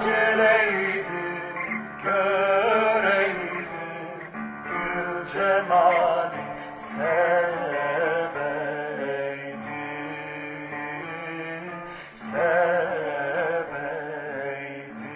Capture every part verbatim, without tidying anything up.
geleydim, göreydim gül cemali seveydim, seveydim.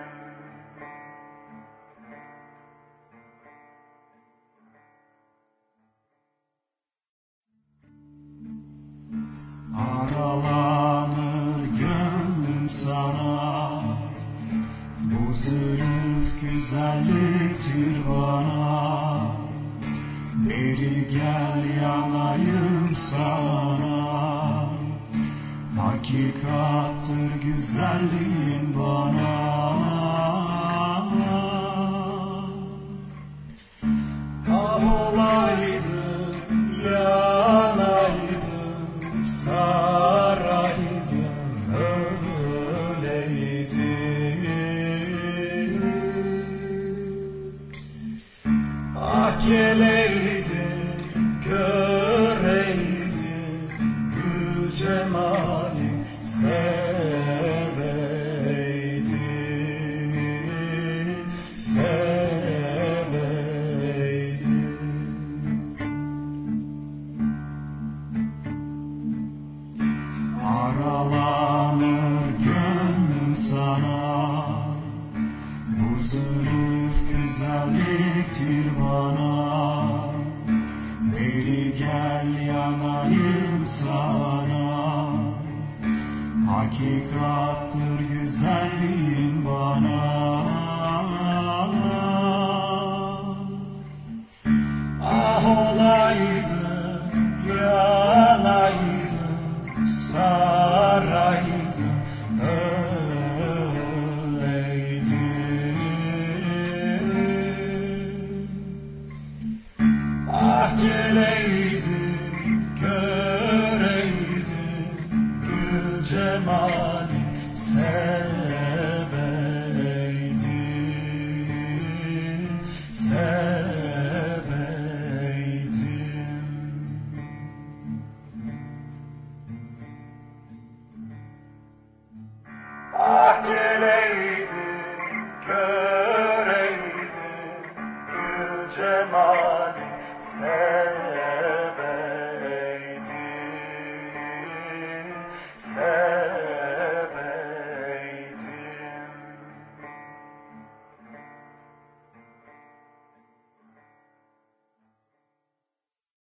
Aralanır gönlüm sana, bu zülüf güzelliktir bana. Beri gel yanayım sana, hakikattır güzelliğin bana. Ah olaydım, yanaydım, saraydım, öleydim. Ah geleydim, göreydim gül cemali seveydim, seveydim. Aralanır gönlüm sana, bu zülüf güzelliktir bana. Beri gel yanayım sana, hakikattır güzelliğin bana. Ah olaydım, yanaydım, saraydım, öleydim. Ah geleydim, göreydim gül cemali seveydim, seveydim. Ah geleydim, göreydim gül cemali seveydim, seveydim.